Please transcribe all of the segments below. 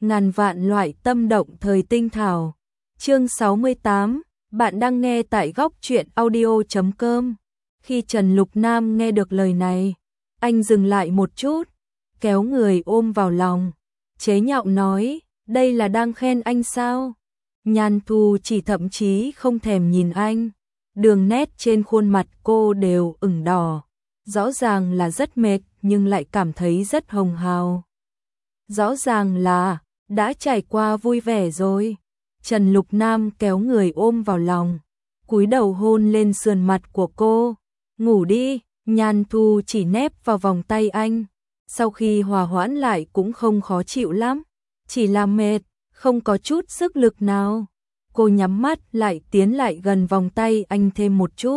ngàn vạn loại tâm động thời tinh thảo. Chương 68, bạn đang nghe tại góc truyện audio.com. Khi Trần Lục Nam nghe được lời này, anh dừng lại một chút, kéo người ôm vào lòng, chế nhạo nói, đây là đang khen anh sao? Nhan Thu chỉ thậm chí không thèm nhìn anh, đường nét trên khuôn mặt cô đều ửng đỏ, rõ ràng là rất mệt nhưng lại cảm thấy rất hồng hào. Rõ ràng là đã trải qua vui vẻ rồi. Trần Lục Nam kéo người ôm vào lòng, cúi đầu hôn lên sườn mặt của cô. Ngủ đi, Nhan Thu chỉ nép vào vòng tay anh. Sau khi hòa hoãn lại cũng không khó chịu lắm, chỉ là mệt, không có chút sức lực nào. Cô nhắm mắt lại tiến lại gần vòng tay anh thêm một chút.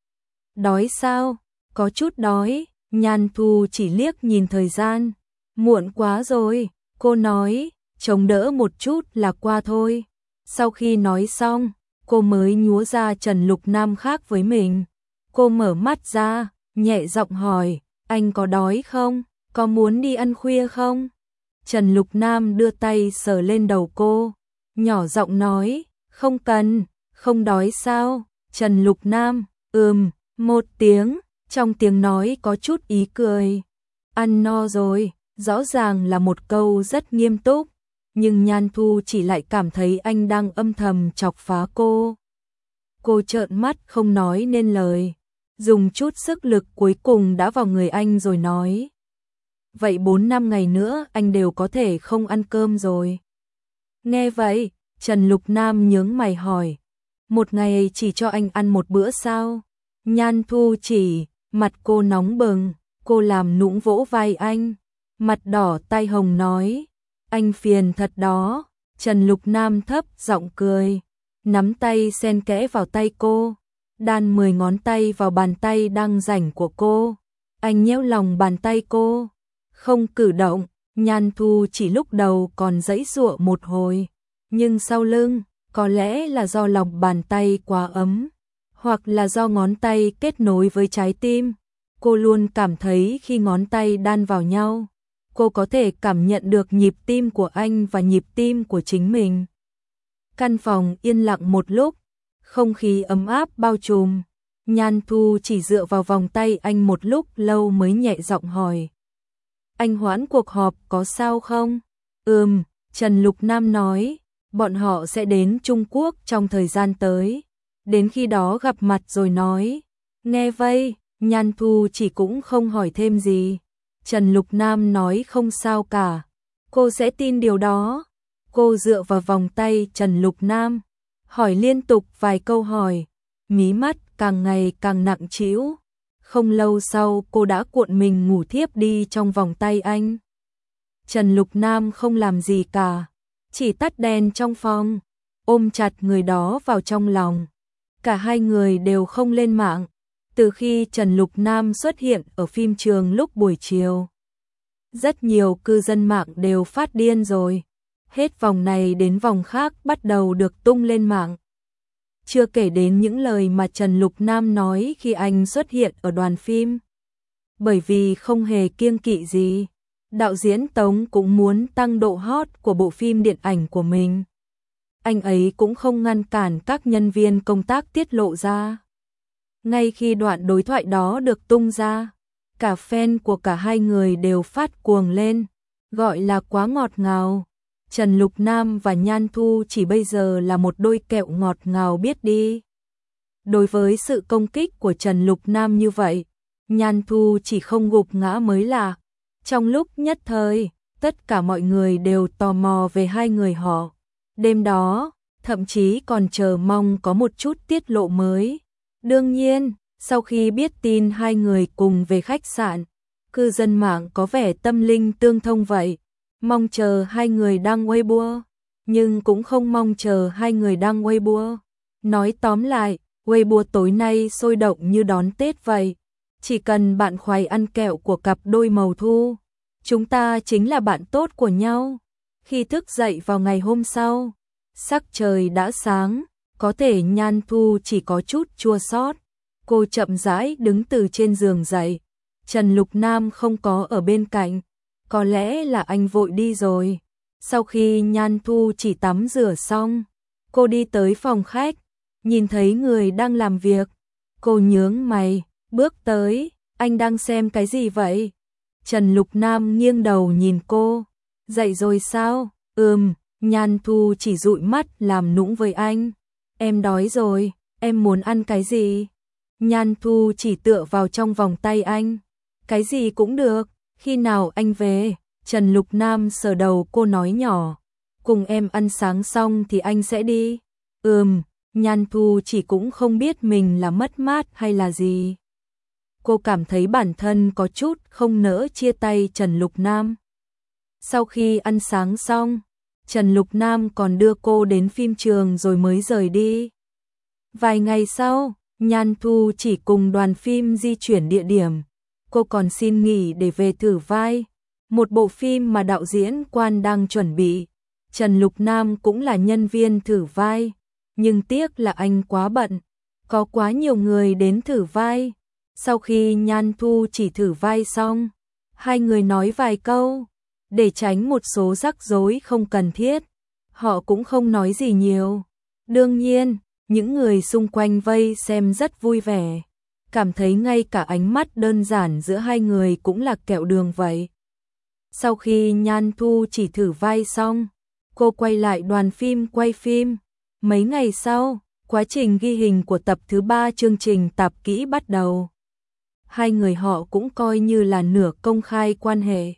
Đói sao? Có chút đói. Nhan Thu chỉ liếc nhìn thời gian. Muộn quá rồi, cô nói, chống đỡ một chút là qua thôi. Sau khi nói xong, cô mới nhúa ra Trần Lục Nam khác với mình. Cô mở mắt ra, nhẹ giọng hỏi, anh có đói không? Có muốn đi ăn khuya không? Trần Lục Nam đưa tay sờ lên đầu cô, nhỏ giọng nói, không cần, không đói sao? Trần Lục Nam, một tiếng, trong tiếng nói có chút ý cười. Ăn no rồi, rõ ràng là một câu rất nghiêm túc, nhưng Nhan Thu chỉ lại cảm thấy anh đang âm thầm chọc phá cô. Cô trợn mắt không nói nên lời, dùng chút sức lực cuối cùng đã vào người anh rồi nói. Vậy 4-5 ngày nữa anh đều có thể không ăn cơm rồi. Nghe vậy, Trần Lục Nam nhướng mày hỏi, một ngày chỉ cho anh ăn một bữa sao? Nhan Thu chỉ, mặt cô nóng bừng, cô làm nũng vỗ vai anh, mặt đỏ tai hồng nói, anh phiền thật đó. Trần Lục Nam thấp giọng cười, nắm tay xen kẽ vào tay cô, đan 10 ngón tay vào bàn tay đang rảnh của cô. Anh nhéo lòng bàn tay cô, không cử động. Nhan Thu chỉ lúc đầu còn giãy giụa một hồi, nhưng sau lưng, có lẽ là do lòng bàn tay quá ấm, hoặc là do ngón tay kết nối với trái tim. Cô luôn cảm thấy khi ngón tay đan vào nhau, cô có thể cảm nhận được nhịp tim của anh và nhịp tim của chính mình. Căn phòng yên lặng một lúc, không khí ấm áp bao trùm. Nhan Thu chỉ dựa vào vòng tay anh một lúc lâu mới nhẹ giọng hỏi, anh hoãn cuộc họp có sao không? Trần Lục Nam nói, bọn họ sẽ đến Trung Quốc trong thời gian tới, đến khi đó gặp mặt rồi nói. Nghe vậy, Nhan Thu chỉ cũng không hỏi thêm gì. Trần Lục Nam nói không sao cả, cô sẽ tin điều đó. Cô dựa vào vòng tay Trần Lục Nam, hỏi liên tục vài câu hỏi, mí mắt càng ngày càng nặng trĩu. Không lâu sau cô đã cuộn mình ngủ thiếp đi trong vòng tay anh. Trần Lục Nam không làm gì cả, chỉ tắt đèn trong phòng, ôm chặt người đó vào trong lòng. Cả hai người đều không lên mạng, từ khi Trần Lục Nam xuất hiện ở phim trường lúc buổi chiều. Rất nhiều cư dân mạng đều phát điên rồi, hết vòng này đến vòng khác bắt đầu được tung lên mạng. Chưa kể đến những lời mà Trần Lục Nam nói khi anh xuất hiện ở đoàn phim. Bởi vì không hề kiêng kỵ gì, đạo diễn Tống cũng muốn tăng độ hot của bộ phim điện ảnh của mình. Anh ấy cũng không ngăn cản các nhân viên công tác tiết lộ ra. Ngay khi đoạn đối thoại đó được tung ra, cả fan của cả hai người đều phát cuồng lên, gọi là quá ngọt ngào. Trần Lục Nam và Nhan Thu chỉ bây giờ là một đôi kẹo ngọt ngào biết đi. Đối với sự công kích của Trần Lục Nam như vậy, Nhan Thu chỉ không gục ngã mới lạ. Trong lúc nhất thời, tất cả mọi người đều tò mò về hai người họ. Đêm đó, thậm chí còn chờ mong có một chút tiết lộ mới. Đương nhiên, sau khi biết tin hai người cùng về khách sạn, cư dân mạng có vẻ tâm linh tương thông vậy. Mong chờ hai người đăng Weibo, nhưng cũng không mong chờ hai người đăng Weibo. Nói tóm lại, Weibo tối nay sôi động như đón Tết vậy. Chỉ cần bạn khoái ăn kẹo của cặp đôi màu thu, chúng ta chính là bạn tốt của nhau. Khi thức dậy vào ngày hôm sau, sắc trời đã sáng, có thể Nhan Thu chỉ có chút chua xót. Cô chậm rãi đứng từ trên giường dậy. Trần Lục Nam không có ở bên cạnh. Có lẽ là anh vội đi rồi. Sau khi Nhan Thu chỉ tắm rửa xong, cô đi tới phòng khách, nhìn thấy người đang làm việc. Cô nhướng mày, bước tới, anh đang xem cái gì vậy? Trần Lục Nam nghiêng đầu nhìn cô, dậy rồi sao? Nhan Thu chỉ dụi mắt làm nũng với anh. Em đói rồi, em muốn ăn cái gì? Nhan Thu chỉ tựa vào trong vòng tay anh. Cái gì cũng được, khi nào anh về? Trần Lục Nam sờ đầu cô nói nhỏ. Cùng em ăn sáng xong thì anh sẽ đi. Nhan Thu chỉ cũng không biết mình là mất mát hay là gì. Cô cảm thấy bản thân có chút không nỡ chia tay Trần Lục Nam. Sau khi ăn sáng xong, Trần Lục Nam còn đưa cô đến phim trường rồi mới rời đi. Vài ngày sau, Nhan Thu chỉ cùng đoàn phim di chuyển địa điểm. Cô còn xin nghỉ để về thử vai một bộ phim mà đạo diễn Quan đang chuẩn bị. Trần Lục Nam cũng là nhân viên thử vai, nhưng tiếc là anh quá bận, có quá nhiều người đến thử vai. Sau khi Nhan Thu chỉ thử vai xong, hai người nói vài câu, để tránh một số rắc rối không cần thiết. Họ cũng không nói gì nhiều. Đương nhiên, những người xung quanh vây xem rất vui vẻ, cảm thấy ngay cả ánh mắt đơn giản giữa hai người cũng là kẹo đường vậy. Sau khi Nhan Thu chỉ thử vai xong, cô quay lại đoàn phim quay phim. Mấy ngày sau, quá trình ghi hình của tập thứ 3 chương trình Tạp Kỹ bắt đầu. Hai người họ cũng coi như là nửa công khai quan hệ.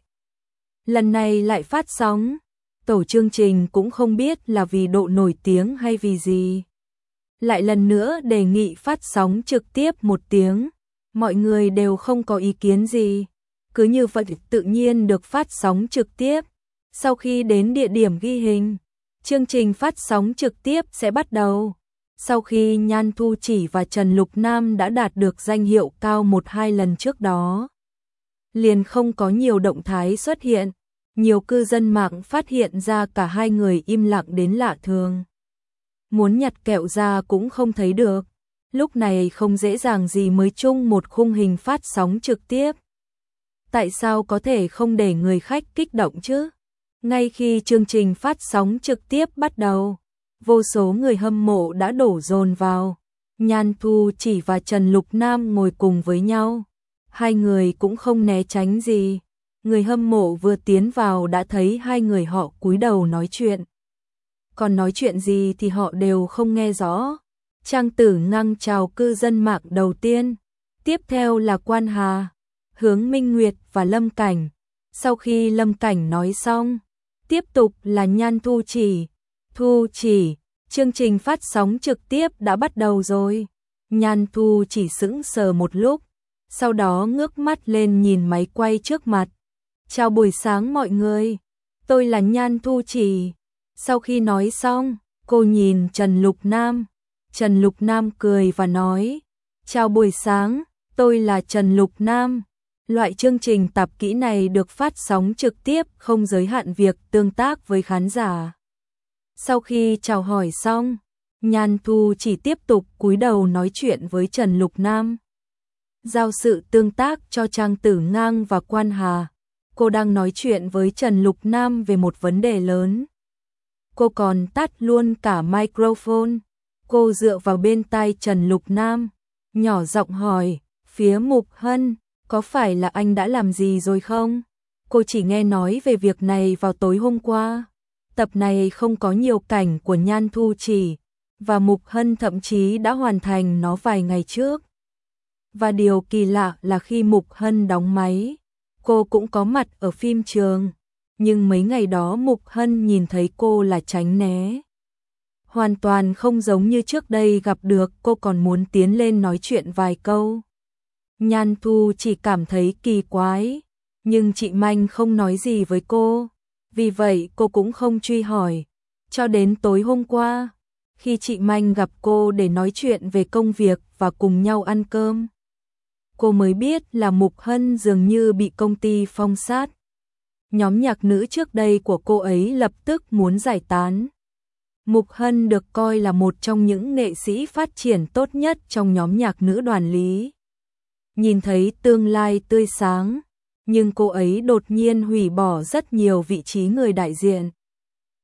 Lần này lại phát sóng, tổ chương trình cũng không biết là vì độ nổi tiếng hay vì gì. Lại lần nữa đề nghị phát sóng trực tiếp 1 tiếng, mọi người đều không có ý kiến gì. Cứ như vậy tự nhiên được phát sóng trực tiếp. Sau khi đến địa điểm ghi hình, chương trình phát sóng trực tiếp sẽ bắt đầu. Sau khi Nhan Thu Chỉ và Trần Lục Nam đã đạt được danh hiệu cao 1-2 lần trước đó, liền không có nhiều động thái xuất hiện. Nhiều cư dân mạng phát hiện ra cả hai người im lặng đến lạ thường. Muốn nhặt kẹo ra cũng không thấy được. Lúc này không dễ dàng gì mới chung một khung hình phát sóng trực tiếp. Tại sao có thể không để người khách kích động chứ? Ngay khi chương trình phát sóng trực tiếp bắt đầu, vô số người hâm mộ đã đổ dồn vào. Nhan Thu Chỉ và Trần Lục Nam ngồi cùng với nhau. Hai người cũng không né tránh gì. Người hâm mộ vừa tiến vào đã thấy hai người họ cúi đầu nói chuyện. Còn nói chuyện gì thì họ đều không nghe rõ. Trang Tử Ngăng chào cư dân mạng đầu tiên. Tiếp theo là Quan Hà, Hướng Minh Nguyệt và Lâm Cảnh. Sau khi Lâm Cảnh nói xong, tiếp tục là Nhan Thu Chỉ. Thu Chỉ, chương trình phát sóng trực tiếp đã bắt đầu rồi. Nhan Thu Chỉ sững sờ một lúc, sau đó ngước mắt lên nhìn máy quay trước mặt. Chào buổi sáng mọi người, tôi là Nhan Thu Chỉ. Sau khi nói xong, cô nhìn Trần Lục Nam. Trần Lục Nam cười và nói, chào buổi sáng, tôi là Trần Lục Nam. Loại chương trình tạp kỹ này được phát sóng trực tiếp, không giới hạn việc tương tác với khán giả. Sau khi chào hỏi xong, Nhan Thu chỉ tiếp tục cúi đầu nói chuyện với Trần Lục Nam. Giao sự tương tác cho Trang Tử Ngang và Quan Hà. Cô đang nói chuyện với Trần Lục Nam về một vấn đề lớn. Cô còn tắt luôn cả microphone. Cô dựa vào bên tai Trần Lục Nam, nhỏ giọng hỏi, phía Mục Hân, có phải là anh đã làm gì rồi không? Cô chỉ nghe nói về việc này vào tối hôm qua. Tập này không có nhiều cảnh của Nhan Thu Chỉ, và Mục Hân thậm chí đã hoàn thành nó vài ngày trước. Và điều kỳ lạ là khi Mục Hân đóng máy, cô cũng có mặt ở phim trường. Nhưng mấy ngày đó Mục Hân nhìn thấy cô là tránh né. Hoàn toàn không giống như trước đây gặp được cô còn muốn tiến lên nói chuyện vài câu. Nhan Thu chỉ cảm thấy kỳ quái, nhưng chị Manh không nói gì với cô. Vì vậy cô cũng không truy hỏi. Cho đến tối hôm qua, khi chị Manh gặp cô để nói chuyện về công việc và cùng nhau ăn cơm, cô mới biết là Mục Hân dường như bị công ty phong sát. Nhóm nhạc nữ trước đây của cô ấy lập tức muốn giải tán. Mục Hân được coi là một trong những nghệ sĩ phát triển tốt nhất trong nhóm nhạc nữ Đoàn Lý. Nhìn thấy tương lai tươi sáng, nhưng cô ấy đột nhiên hủy bỏ rất nhiều vị trí người đại diện.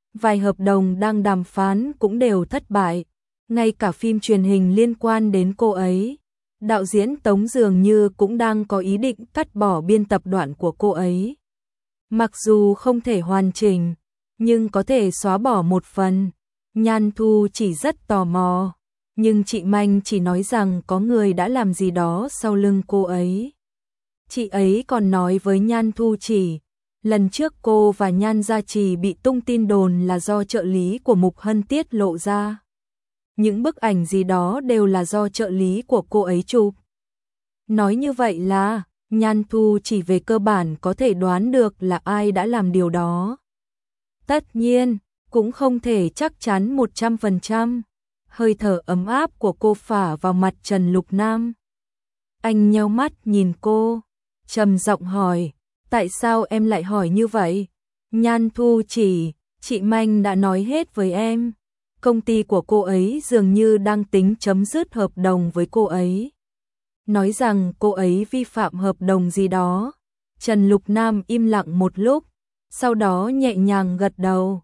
vài hợp đồng đang đàm phán cũng đều thất bại, ngay cả phim truyền hình liên quan đến cô ấy. Đạo diễn Tống dường như cũng đang có ý định cắt bỏ biên tập đoạn của cô ấy. Mặc dù không thể hoàn chỉnh, nhưng có thể xóa bỏ một phần. Nhan Thu chỉ rất tò mò, nhưng chị Manh chỉ nói rằng có người đã làm gì đó sau lưng cô ấy. Chị ấy còn nói với Nhan Thu chỉ, lần trước cô và Nhan Gia Trì bị tung tin đồn là do trợ lý của Mục Hân tiết lộ ra. Những bức ảnh gì đó đều là do trợ lý của cô ấy chụp. Nói như vậy là, Nhan Thu chỉ về cơ bản có thể đoán được là ai đã làm điều đó. Tất nhiên, cũng không thể chắc chắn 100%. Hơi thở ấm áp của cô phả vào mặt Trần Lục Nam. Anh nheo mắt nhìn cô, trầm giọng hỏi, tại sao em lại hỏi như vậy? Nhan Thu chỉ, chị Manh đã nói hết với em. Công ty của cô ấy dường như đang tính chấm dứt hợp đồng với cô ấy. Nói rằng cô ấy vi phạm hợp đồng gì đó. Trần Lục Nam im lặng một lúc, sau đó nhẹ nhàng gật đầu.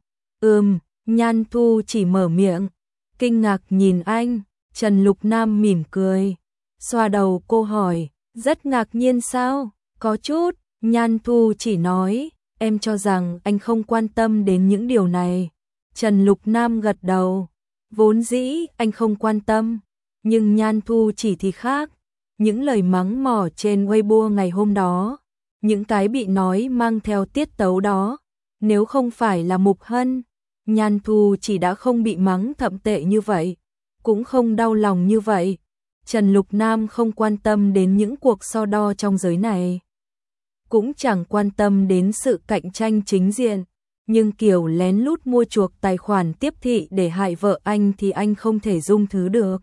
Nhan Thu chỉ mở miệng, kinh ngạc nhìn anh. Trần Lục Nam mỉm cười, xoa đầu cô hỏi, rất ngạc nhiên sao? Có chút. Nhan Thu chỉ nói, em cho rằng anh không quan tâm đến những điều này. Trần Lục Nam gật đầu, vốn dĩ anh không quan tâm, nhưng Nhan Thu chỉ thì khác. Những lời mắng mỏ trên Weibo ngày hôm đó, những cái bị nói mang theo tiết tấu đó, nếu không phải là Mục Hân, Nhan Thu chỉ đã không bị mắng thậm tệ như vậy, cũng không đau lòng như vậy. Trần Lục Nam không quan tâm đến những cuộc so đo trong giới này, cũng chẳng quan tâm đến sự cạnh tranh chính diện, nhưng kiểu lén lút mua chuộc tài khoản tiếp thị để hại vợ anh thì anh không thể dung thứ được.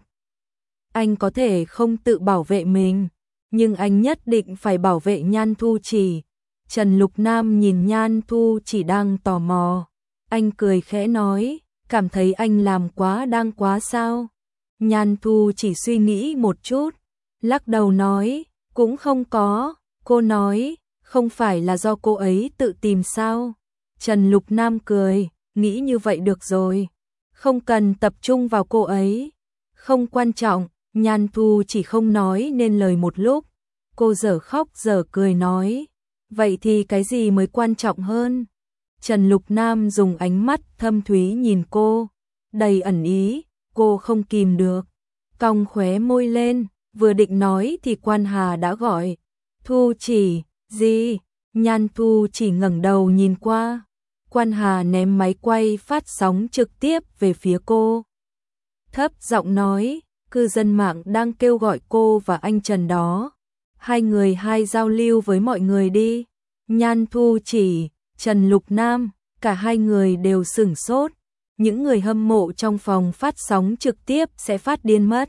Anh có thể không tự bảo vệ mình, nhưng anh nhất định phải bảo vệ Nhan Thu chỉ. Trần Lục Nam nhìn Nhan Thu chỉ đang tò mò. Anh cười khẽ nói, cảm thấy anh làm đang quá sao? Nhan Thu chỉ suy nghĩ một chút, lắc đầu nói, cũng không có. Cô nói, không phải là do cô ấy tự tìm sao? Trần Lục Nam cười, nghĩ như vậy được rồi. Không cần tập trung vào cô ấy. Không quan trọng. Nhan Thu chỉ không nói nên lời một lúc. Cô dở khóc dở cười nói, vậy thì cái gì mới quan trọng hơn? Trần Lục Nam dùng ánh mắt thâm thúy nhìn cô, đầy ẩn ý. Cô không kìm được, cong khóe môi lên, vừa định nói thì Quan Hà đã gọi. Thu chỉ, gì? Nhan Thu chỉ ngẩng đầu nhìn qua. Quan Hà ném máy quay phát sóng trực tiếp về phía cô, thấp giọng nói, cư dân mạng đang kêu gọi cô và anh Trần đó. Hai người giao lưu với mọi người đi. Nhan Thu chỉ, Trần Lục Nam, cả hai người đều sửng sốt. Những người hâm mộ trong phòng phát sóng trực tiếp sẽ phát điên mất.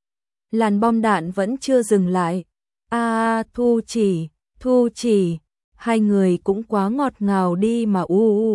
Làn bom đạn vẫn chưa dừng lại. Thu chỉ, hai người cũng quá ngọt ngào đi mà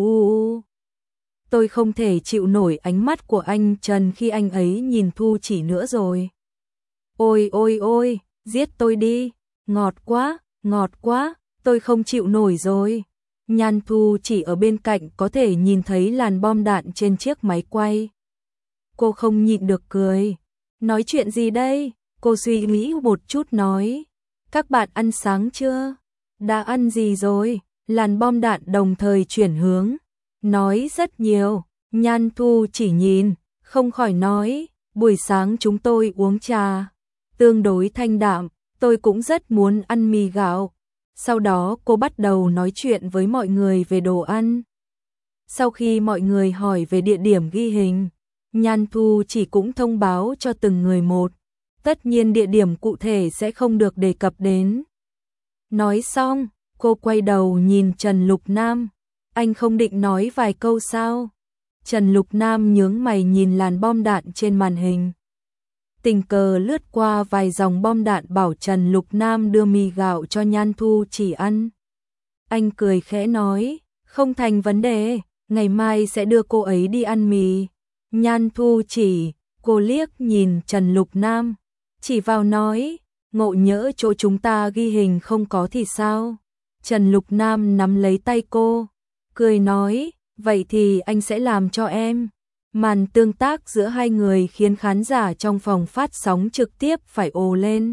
Tôi không thể chịu nổi ánh mắt của anh Trần khi anh ấy nhìn Thu chỉ nữa rồi. Ôi, giết tôi đi, ngọt quá, tôi không chịu nổi rồi. Nhan Thu chỉ ở bên cạnh có thể nhìn thấy làn bom đạn trên chiếc máy quay. Cô không nhịn được cười. Nói chuyện gì đây? Cô suy nghĩ một chút nói. Các bạn ăn sáng chưa? Đã ăn gì rồi? Làn bom đạn đồng thời chuyển hướng. Nói rất nhiều. Nhan Thu chỉ nhìn, không khỏi nói, buổi sáng chúng tôi uống trà, tương đối thanh đạm, tôi cũng rất muốn ăn mì gạo. Sau đó cô bắt đầu nói chuyện với mọi người về đồ ăn. Sau khi mọi người hỏi về địa điểm ghi hình, Nhan Thu chỉ cũng thông báo cho từng người một. Tất nhiên địa điểm cụ thể sẽ không được đề cập đến. Nói xong, cô quay đầu nhìn Trần Lục Nam. Anh không định nói vài câu sao? Trần Lục Nam nhướng mày nhìn làn bom đạn trên màn hình. Tình cờ lướt qua vài dòng bom đạn bảo Trần Lục Nam đưa mì gạo cho Nhan Thu chỉ ăn. Anh cười khẽ nói, không thành vấn đề, ngày mai sẽ đưa cô ấy đi ăn mì. Nhan Thu chỉ, cô liếc nhìn Trần Lục Nam, chỉ vào nói, ngộ nhỡ chỗ chúng ta ghi hình không có thì sao? Trần Lục Nam nắm lấy tay cô, cười nói, Vậy thì anh sẽ làm cho em. Màn tương tác giữa hai người khiến khán giả trong phòng phát sóng trực tiếp phải ồ lên.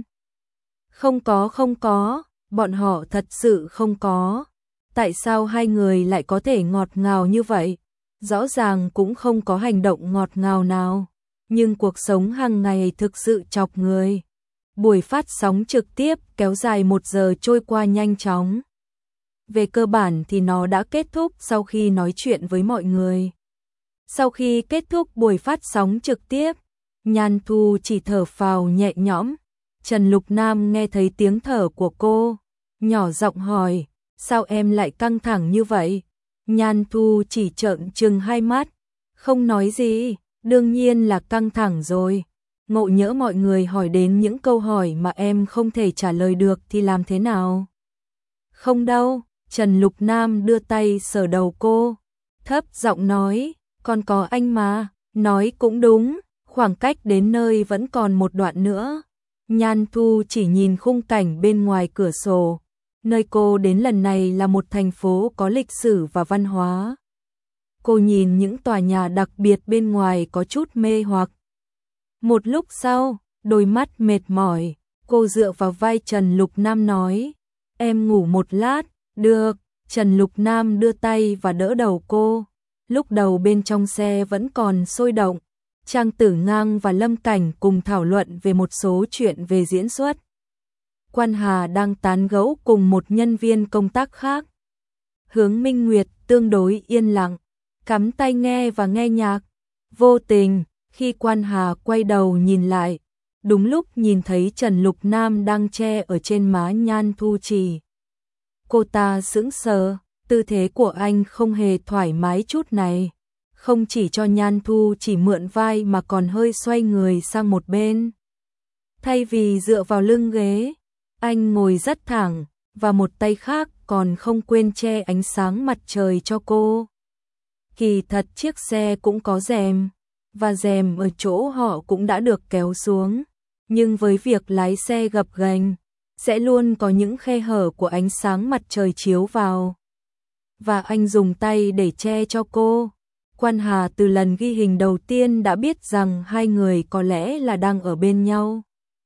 Không có, bọn họ thật sự không có. Tại sao hai người lại có thể ngọt ngào như vậy? Rõ ràng cũng không có hành động ngọt ngào nào, nhưng cuộc sống hàng ngày thực sự chọc người. Buổi phát sóng trực tiếp kéo dài 1 giờ trôi qua nhanh chóng. Về cơ bản thì nó đã kết thúc sau khi nói chuyện với mọi người. Sau khi kết thúc buổi phát sóng trực tiếp, Nhan Thu chỉ thở phào nhẹ nhõm. Trần Lục Nam nghe thấy tiếng thở của cô, nhỏ giọng hỏi, sao em lại căng thẳng như vậy? Nhan Thu chỉ trợn trừng hai mắt, không nói gì, đương nhiên là căng thẳng rồi. Ngộ nhỡ mọi người hỏi đến những câu hỏi mà em không thể trả lời được thì làm thế nào? Không đâu, Trần Lục Nam đưa tay sờ đầu cô, thấp giọng nói, còn có anh mà, nói cũng đúng, khoảng cách đến nơi vẫn còn một đoạn nữa. Nhan Thu chỉ nhìn khung cảnh bên ngoài cửa sổ, nơi cô đến lần này là một thành phố có lịch sử và văn hóa. Cô nhìn những tòa nhà đặc biệt bên ngoài có chút mê hoặc. Một lúc sau, đôi mắt mệt mỏi, cô dựa vào vai Trần Lục Nam nói, em ngủ một lát, được. Trần Lục Nam đưa tay và đỡ đầu cô. Lúc đầu bên trong xe vẫn còn sôi động, Trang Tử Ngang và Lâm Cảnh cùng thảo luận về một số chuyện về diễn xuất. Quan Hà đang tán gẫu cùng một nhân viên công tác khác. Hướng Minh Nguyệt tương đối yên lặng, cắm tai nghe và nghe nhạc. Vô tình, khi Quan Hà quay đầu nhìn lại, đúng lúc nhìn thấy Trần Lục Nam đang che ở trên má Nhan Thu Trì. Cô ta sững sờ, tư thế của anh không hề thoải mái chút này. Không chỉ cho Nhan Thu chỉ mượn vai mà còn hơi xoay người sang một bên. Thay vì dựa vào lưng ghế, anh ngồi rất thẳng, và một tay khác còn không quên che ánh sáng mặt trời cho cô. Kỳ thật chiếc xe cũng có rèm, và rèm ở chỗ họ cũng đã được kéo xuống. Nhưng với việc lái xe gập ghềnh, sẽ luôn có những khe hở của ánh sáng mặt trời chiếu vào. Và anh dùng tay để che cho cô. Quan Hà từ lần ghi hình đầu tiên đã biết rằng hai người có lẽ là đang ở bên nhau.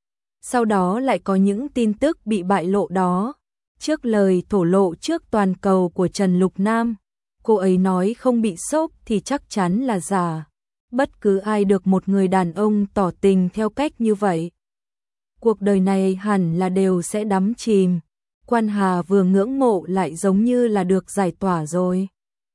Sau đó lại có những tin tức bị bại lộ đó. Trước lời thổ lộ trước toàn cầu của Trần Lục Nam, cô ấy nói không bị sốc thì chắc chắn là giả. Bất cứ ai được một người đàn ông tỏ tình theo cách như vậy, cuộc đời này hẳn là đều sẽ đắm chìm. Quan Hà vừa ngưỡng mộ lại giống như là được giải tỏa rồi.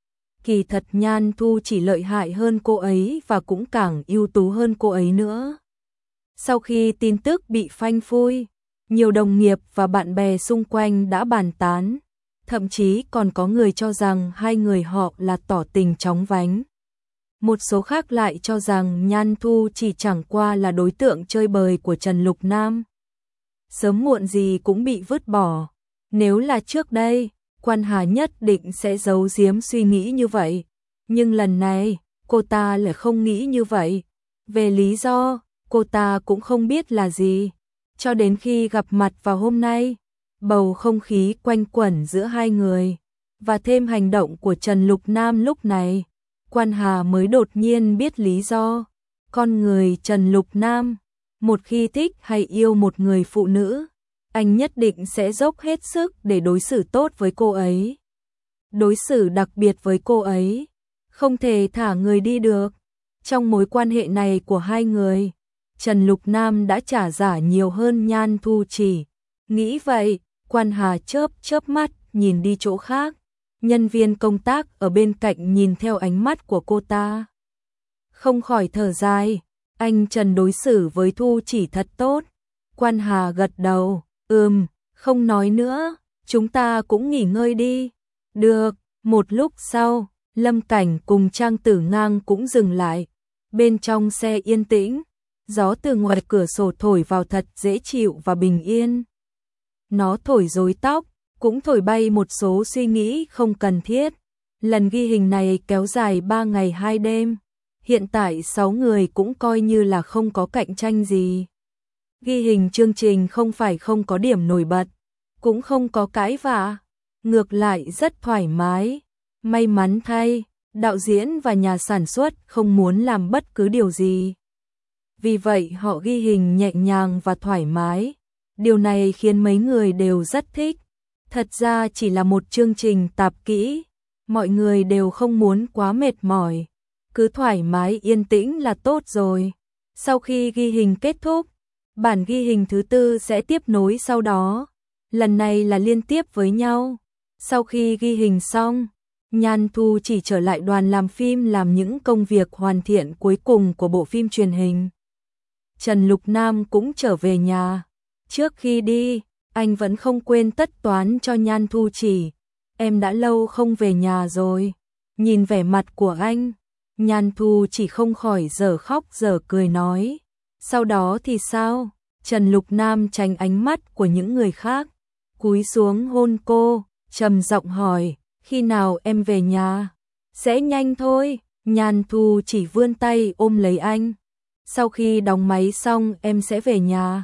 Kỳ thật Nhan Thu chỉ lợi hại hơn cô ấy và cũng càng ưu tú hơn cô ấy nữa. Sau khi tin tức bị phanh phui, nhiều đồng nghiệp và bạn bè xung quanh đã bàn tán, thậm chí còn có người cho rằng hai người họ là tỏ tình chóng vánh. Một số khác lại cho rằng Nhan Thu chỉ chẳng qua là đối tượng chơi bời của Trần Lục Nam. Sớm muộn gì cũng bị vứt bỏ. Nếu là trước đây, Quan Hà nhất định sẽ giấu giếm suy nghĩ như vậy. Nhưng lần này, cô ta lại không nghĩ như vậy. Về lý do, cô ta cũng không biết là gì. Cho đến khi gặp mặt vào hôm nay, bầu không khí quanh quẩn giữa hai người, và thêm hành động của Trần Lục Nam lúc này, Quan Hà mới đột nhiên biết lý do. Con người Trần Lục Nam, một khi thích hay yêu một người phụ nữ, anh nhất định sẽ dốc hết sức để đối xử tốt với cô ấy. Đối xử đặc biệt với cô ấy, không thể thả người đi được. Trong mối quan hệ này của hai người, Trần Lục Nam đã trả giả nhiều hơn Nhan Thu Trì. Nghĩ vậy, Quan Hà chớp chớp mắt nhìn đi chỗ khác. Nhân viên công tác ở bên cạnh nhìn theo ánh mắt của cô ta, không khỏi thở dài. Anh Trần đối xử với Thu Chỉ thật tốt. Quan Hà gật đầu, không nói nữa, chúng ta cũng nghỉ ngơi đi. Được. Một lúc sau, Lâm Cảnh cùng Trang Tử Ngang cũng dừng lại. Bên trong xe yên tĩnh, gió từ ngoài cửa sổ thổi vào thật dễ chịu và bình yên. Nó thổi rối tóc, cũng thổi bay một số suy nghĩ không cần thiết. Lần ghi hình này kéo dài 3 ngày 2 đêm. Hiện tại 6 người cũng coi như là không có cạnh tranh gì. Ghi hình chương trình không phải không có điểm nổi bật, cũng không có cãi vã, ngược lại rất thoải mái. May mắn thay, đạo diễn và nhà sản xuất không muốn làm bất cứ điều gì. Vì vậy họ ghi hình nhẹ nhàng và thoải mái. Điều này khiến mấy người đều rất thích. Thật ra chỉ là một chương trình tạp kỹ, mọi người đều không muốn quá mệt mỏi, cứ thoải mái yên tĩnh là tốt rồi. Sau khi ghi hình kết thúc, bản ghi hình thứ tư sẽ tiếp nối sau đó. Lần này là liên tiếp với nhau. Sau khi ghi hình xong, Nhan Thu chỉ trở lại đoàn làm phim làm những công việc hoàn thiện cuối cùng của bộ phim truyền hình. Trần Lục Nam cũng trở về nhà. Trước khi đi, anh vẫn không quên tất toán cho Nhan Thu Chỉ. Em đã lâu không về nhà rồi. Nhìn vẻ mặt của anh, Nhan Thu Chỉ không khỏi dở khóc dở cười nói. Sau đó thì sao? Trần Lục Nam tránh ánh mắt của những người khác, cúi xuống hôn cô, trầm giọng hỏi, khi nào em về nhà? Sẽ nhanh thôi. Nhan Thu Chỉ vươn tay ôm lấy anh. Sau khi đóng máy xong em sẽ về nhà.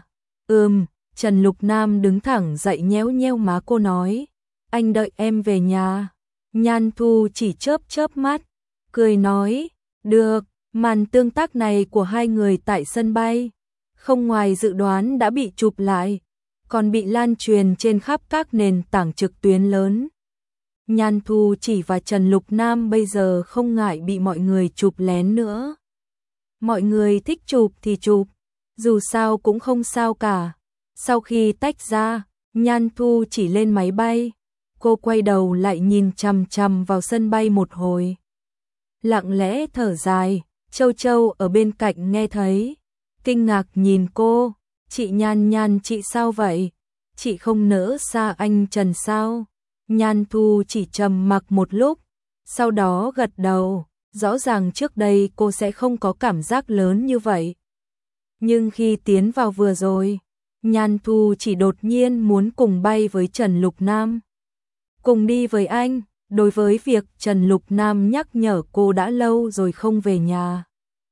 Trần Lục Nam đứng thẳng dậy nhéo nhéo má cô nói. Anh đợi em về nhà. Nhan Thu Chỉ chớp chớp mắt, cười nói, được. Màn tương tác này của hai người tại sân bay, không ngoài dự đoán đã bị chụp lại, còn bị lan truyền trên khắp các nền tảng trực tuyến lớn. Nhan Thu Chỉ và Trần Lục Nam bây giờ không ngại bị mọi người chụp lén nữa. Mọi người thích chụp thì chụp, dù sao cũng không sao cả. Sau khi tách ra, Nhan Thu Chỉ lên máy bay, cô quay đầu lại nhìn chằm chằm vào sân bay một hồi. Lặng lẽ thở dài, Châu Châu ở bên cạnh nghe thấy, kinh ngạc nhìn cô, chị Nhan Nhan chị sao vậy? Chị không nỡ xa anh Trần sao? Nhan Thu Chỉ trầm mặc một lúc, sau đó gật đầu, rõ ràng trước đây cô sẽ không có cảm giác lớn như vậy. Nhưng khi tiến vào vừa rồi, Nhan Thu Chỉ đột nhiên muốn cùng bay với Trần Lục Nam. Cùng đi với anh, đối với việc Trần Lục Nam nhắc nhở cô đã lâu rồi không về nhà.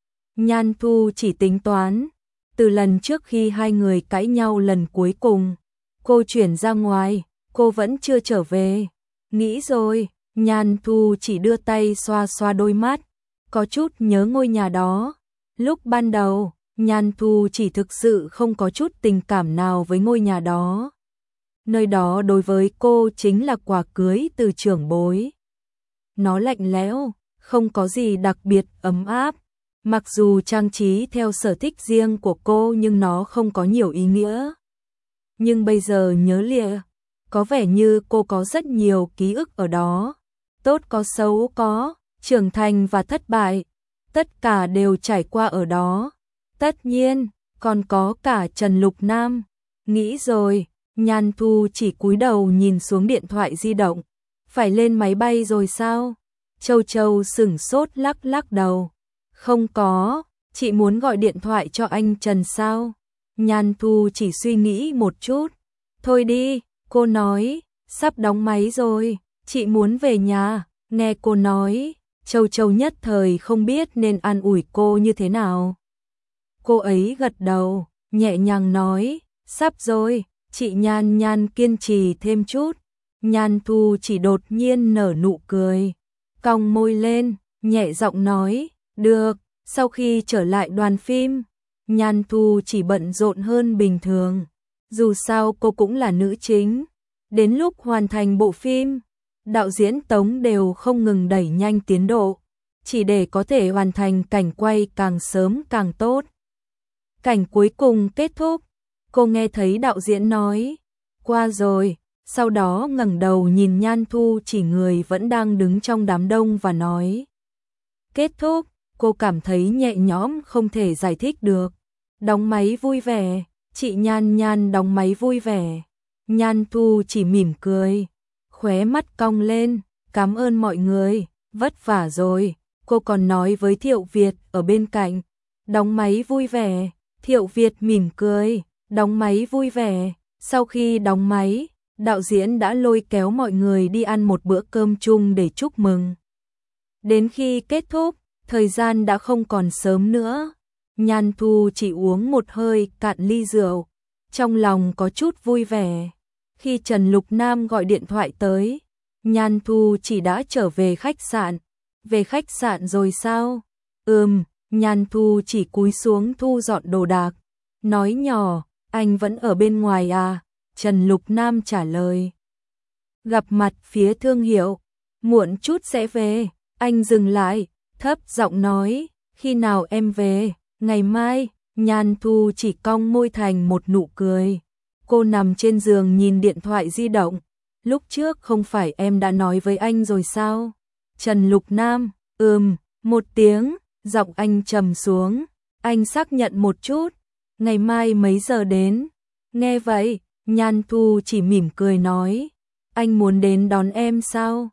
Nhan Thu Chỉ tính toán, từ lần trước khi hai người cãi nhau lần cuối cùng, cô chuyển ra ngoài, cô vẫn chưa trở về. Nghĩ rồi, Nhan Thu Chỉ đưa tay xoa xoa đôi mắt, có chút nhớ ngôi nhà đó. Lúc ban đầu, Nhan Thu Chỉ thực sự không có chút tình cảm nào với ngôi nhà đó. Nơi đó đối với cô chính là quà cưới từ trưởng bối. Nó lạnh lẽo, không có gì đặc biệt ấm áp. Mặc dù trang trí theo sở thích riêng của cô nhưng nó không có nhiều ý nghĩa. Nhưng bây giờ nhớ lịa, có vẻ như cô có rất nhiều ký ức ở đó. Tốt có xấu có, trưởng thành và thất bại, tất cả đều trải qua ở đó. Tất nhiên, còn có cả Trần Lục Nam. Nghĩ rồi, Nhan Thu Chỉ cúi đầu nhìn xuống điện thoại di động. Phải lên máy bay rồi sao? Châu Châu sửng sốt lắc lắc đầu. Không có, chị muốn gọi điện thoại cho anh Trần sao? Nhan Thu Chỉ suy nghĩ một chút. Thôi đi, cô nói, sắp đóng máy rồi, chị muốn về nhà. Nghe cô nói, Châu Châu nhất thời không biết nên an ủi cô như thế nào. Cô ấy gật đầu, nhẹ nhàng nói, sắp rồi, chị Nhan Nhan kiên trì thêm chút. Nhan Thu Chỉ đột nhiên nở nụ cười, cong môi lên, nhẹ giọng nói, được. Sau khi trở lại đoàn phim, Nhan Thu Chỉ bận rộn hơn bình thường. Dù sao cô cũng là nữ chính. Đến lúc hoàn thành bộ phim, đạo diễn Tống đều không ngừng đẩy nhanh tiến độ, chỉ để có thể hoàn thành cảnh quay càng sớm càng tốt. Cảnh cuối cùng kết thúc, cô nghe thấy đạo diễn nói, qua rồi, sau đó ngẩng đầu nhìn Nhan Thu Chỉ người vẫn đang đứng trong đám đông và nói, kết thúc. Cô cảm thấy nhẹ nhõm không thể giải thích được. Đóng máy vui vẻ, chị Nhan Nhan đóng máy vui vẻ. Nhan Thu Chỉ mỉm cười, khóe mắt cong lên, cảm ơn mọi người, vất vả rồi. Cô còn nói với Thiệu Việt ở bên cạnh, đóng máy vui vẻ. Thiệu Việt mỉm cười, đóng máy vui vẻ. Sau khi đóng máy, đạo diễn đã lôi kéo mọi người đi ăn một bữa cơm chung để chúc mừng. Đến khi kết thúc, thời gian đã không còn sớm nữa. Nhan Thu Chỉ uống một hơi cạn ly rượu, trong lòng có chút vui vẻ. Khi Trần Lục Nam gọi điện thoại tới, Nhan Thu Chỉ đã trở về khách sạn. Về khách sạn rồi sao? Nhan Thu chỉ cúi xuống thu dọn đồ đạc, nói nhỏ, anh vẫn ở bên ngoài à? Trần Lục Nam trả lời. Gặp mặt phía thương hiệu, muộn chút sẽ về. Anh dừng lại, thấp giọng nói, khi nào em về? Ngày mai. Nhan Thu chỉ cong môi thành một nụ cười. Cô nằm trên giường nhìn điện thoại di động. Lúc trước không phải em đã nói với anh rồi sao? Trần Lục Nam, một tiếng, giọng anh trầm xuống. Anh xác nhận một chút, ngày mai mấy giờ đến? Nghe vậy, Nhan Thu chỉ mỉm cười nói, anh muốn đến đón em sao?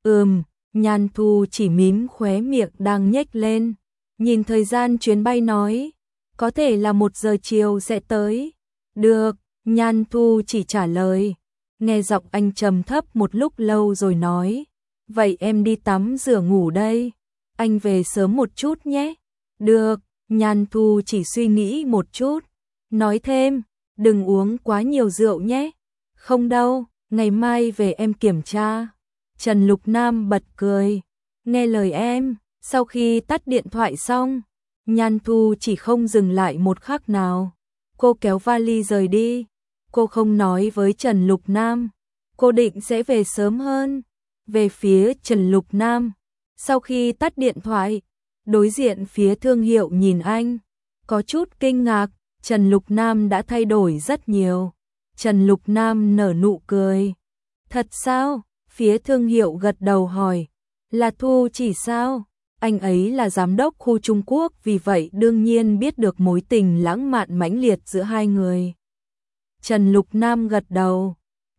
Nhan Thu chỉ mím khóe miệng đang nhếch lên. Nhìn thời gian chuyến bay nói, có thể là 1 giờ chiều sẽ tới. Được, Nhan Thu chỉ trả lời. Nghe giọng anh trầm thấp một lúc lâu rồi nói, vậy em đi tắm rửa ngủ đây. Anh về sớm một chút nhé. Được, Nhan Thu chỉ suy nghĩ một chút. Nói thêm, đừng uống quá nhiều rượu nhé. Không đâu, ngày mai về em kiểm tra. Trần Lục Nam bật cười. Nghe lời em. Sau khi tắt điện thoại xong, Nhan Thu chỉ không dừng lại một khắc nào. Cô kéo vali rời đi. Cô không nói với Trần Lục Nam. Cô định sẽ về sớm hơn. Về phía Trần Lục Nam, sau khi tắt điện thoại, đối diện phía thương hiệu nhìn anh, có chút kinh ngạc. Trần Lục Nam đã thay đổi rất nhiều. Trần Lục Nam nở nụ cười. Thật sao? Phía thương hiệu gật đầu hỏi. Là Thu chỉ sao? Anh ấy là giám đốc khu Trung Quốc, vì vậy đương nhiên biết được mối tình lãng mạn mãnh liệt giữa hai người. Trần Lục Nam gật đầu.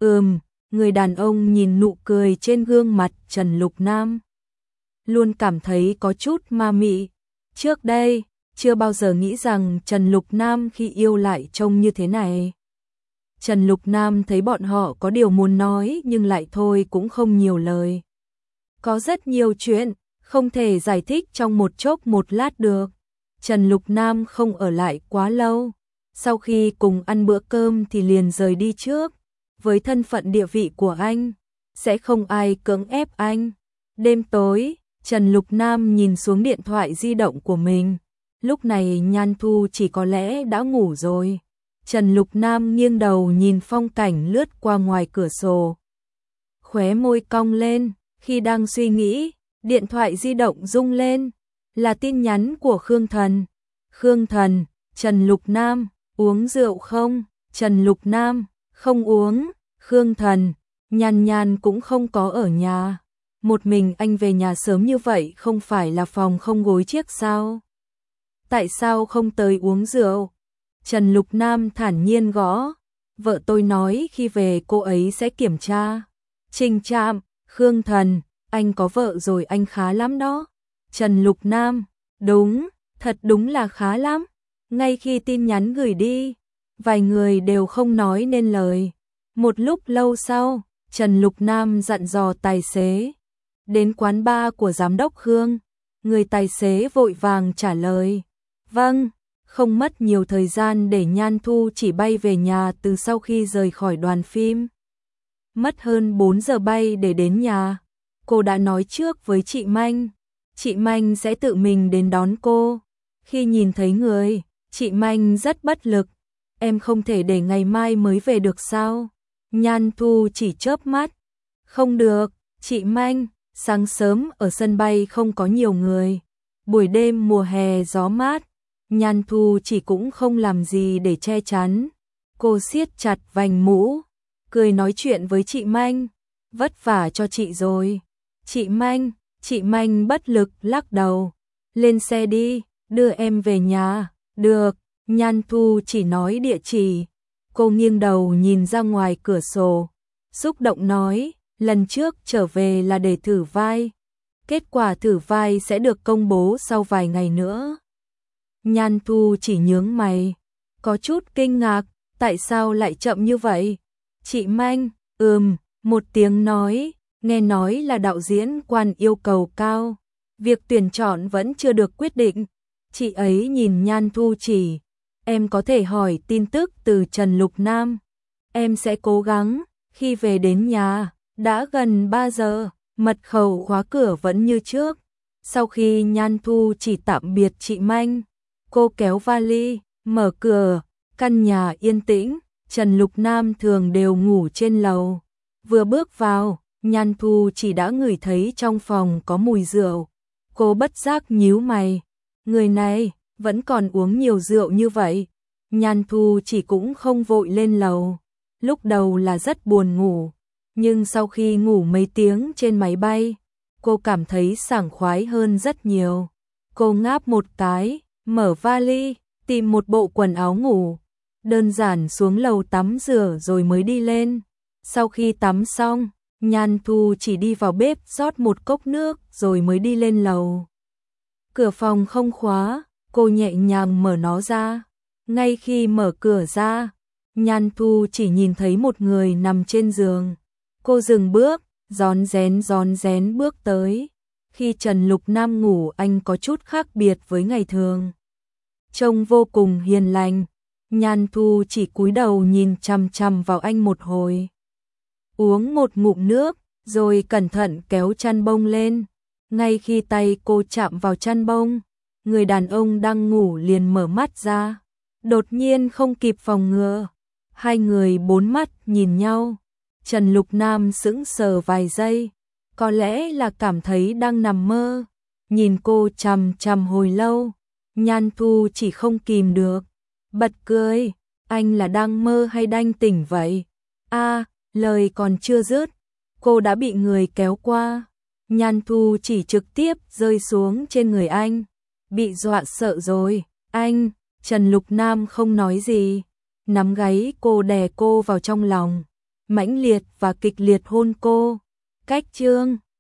Người đàn ông nhìn nụ cười trên gương mặt Trần Lục Nam, luôn cảm thấy có chút ma mị. Trước đây, chưa bao giờ nghĩ rằng Trần Lục Nam khi yêu lại trông như thế này. Trần Lục Nam thấy bọn họ có điều muốn nói nhưng lại thôi cũng không nhiều lời. Có rất nhiều chuyện, không thể giải thích trong một chốc một lát được. Trần Lục Nam không ở lại quá lâu. Sau khi cùng ăn bữa cơm thì liền rời đi trước. Với thân phận địa vị của anh, sẽ không ai cưỡng ép anh. Đêm tối, Trần Lục Nam nhìn xuống điện thoại di động của mình. Lúc này Nhan Thu chỉ có lẽ đã ngủ rồi. Trần Lục Nam nghiêng đầu nhìn phong cảnh lướt qua ngoài cửa sổ. Khóe môi cong lên, khi đang suy nghĩ, điện thoại di động rung lên. Là tin nhắn của Khương Thần. Khương Thần, Trần Lục Nam, uống rượu không? Trần Lục Nam, không uống. Khương Thần, Nhan Nhan cũng không có ở nhà. Một mình anh về nhà sớm như vậy không phải là phòng không gối chiếc sao? Tại sao không tới uống rượu? Trần Lục Nam thản nhiên gõ. Vợ tôi nói khi về cô ấy sẽ kiểm tra. Trình Trạm, Khương Thần, anh có vợ rồi, anh khá lắm đó. Trần Lục Nam, đúng, thật đúng là khá lắm. Ngay khi tin nhắn gửi đi, vài người đều không nói nên lời. Một lúc lâu sau, Trần Lục Nam dặn dò tài xế đến quán bar của giám đốc Khương. Người tài xế vội vàng trả lời, vâng. Không mất nhiều thời gian để Nhan Thu chỉ bay về nhà từ sau khi rời khỏi đoàn phim. Mất hơn 4 giờ bay để đến nhà. Cô đã nói trước với chị Manh, chị Manh sẽ tự mình đến đón cô. Khi nhìn thấy người, chị Manh rất bất lực. Em không thể để ngày mai mới về được sao? Nhan Thu chỉ chớp mắt. Không được, chị Manh, sáng sớm ở sân bay không có nhiều người. Buổi đêm mùa hè gió mát. Nhan Thu chỉ cũng không làm gì để che chắn. Cô siết chặt vành mũ, cười nói chuyện với chị Manh. Vất vả cho chị rồi. Chị Manh bất lực lắc đầu. Lên xe đi, đưa em về nhà. Được, Nhan Thu chỉ nói địa chỉ. Cô nghiêng đầu nhìn ra ngoài cửa sổ, xúc động nói, lần trước trở về là để thử vai. Kết quả thử vai sẽ được công bố sau vài ngày nữa. Nhan Thu chỉ nhướng mày, có chút kinh ngạc, tại sao lại chậm như vậy? Chị Manh, một tiếng nói, nghe nói là đạo diễn Quan yêu cầu cao, việc tuyển chọn vẫn chưa được quyết định. Chị ấy nhìn Nhan Thu chỉ, em có thể hỏi tin tức từ Trần Lục Nam. Em sẽ cố gắng. Khi về đến nhà, đã gần 3 giờ, mật khẩu khóa cửa vẫn như trước. Sau khi Nhan Thu chỉ tạm biệt chị Manh, cô kéo vali, mở cửa, căn nhà yên tĩnh, Trần Lục Nam thường đều ngủ trên lầu. Vừa bước vào, Nhan Thu chỉ đã ngửi thấy trong phòng có mùi rượu. Cô bất giác nhíu mày, người này vẫn còn uống nhiều rượu như vậy. Nhan Thu chỉ cũng không vội lên lầu. Lúc đầu là rất buồn ngủ, nhưng sau khi ngủ mấy tiếng trên máy bay, cô cảm thấy sảng khoái hơn rất nhiều. Cô ngáp một cái, mở vali, tìm một bộ quần áo ngủ, đơn giản xuống lầu tắm rửa rồi mới đi lên. Sau khi tắm xong, Nhan Thu chỉ đi vào bếp rót một cốc nước rồi mới đi lên lầu. Cửa phòng không khóa, cô nhẹ nhàng mở nó ra. Ngay khi mở cửa ra, Nhan Thu chỉ nhìn thấy một người nằm trên giường. Cô dừng bước, rón rén bước tới. Khi Trần Lục Nam ngủ anh có chút khác biệt với ngày thường. Trông vô cùng hiền lành, Nhan Thu chỉ cúi đầu nhìn chằm chằm vào anh một hồi. Uống một ngụm nước, rồi cẩn thận kéo chăn bông lên. Ngay khi tay cô chạm vào chăn bông, người đàn ông đang ngủ liền mở mắt ra. Đột nhiên không kịp phòng ngừa, hai người bốn mắt nhìn nhau. Trần Lục Nam sững sờ vài giây, có lẽ là cảm thấy đang nằm mơ. Nhìn cô chằm chằm hồi lâu, Nhan Thu chỉ không kìm được, bật cười. Anh là đang mơ hay đang tỉnh vậy? Lời còn chưa dứt, cô đã bị người kéo qua. Nhan Thu chỉ trực tiếp rơi xuống trên người anh. Bị dọa sợ rồi, anh. Trần Lục Nam không nói gì, nắm gáy cô đè cô vào trong lòng, mãnh liệt và kịch liệt hôn cô. Cách chương